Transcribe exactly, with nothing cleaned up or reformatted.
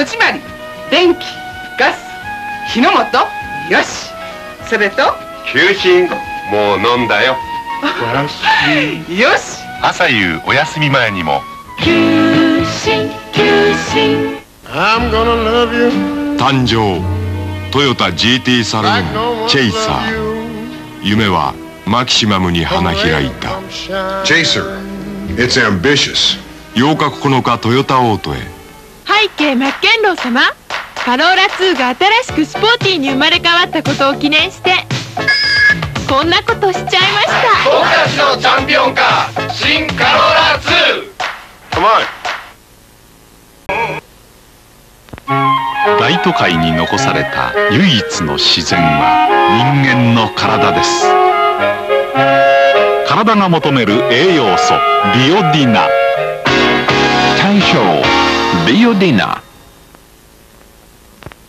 戸締まり、電気、ガス、火の元、よし。それと休診、もう飲んだよ。 よし。 朝夕お休み前にも休診休診。 誕生トヨタ ジーティー サルーンチェイサー。夢はマキシマムに花開いた。 チェイサー It's ambitious。 ようかここのかトヨタオートへ。 背景マッケンロー様、カローラツーが新しくスポーティーに生まれ変わったことを記念してこんなことしちゃいました。 僕たちのチャンピオンカー、新カローラツー。Come on。大都会に残された唯一の自然は人間の体です。体が求める栄養素、ビオディナ。大将ビオディナ。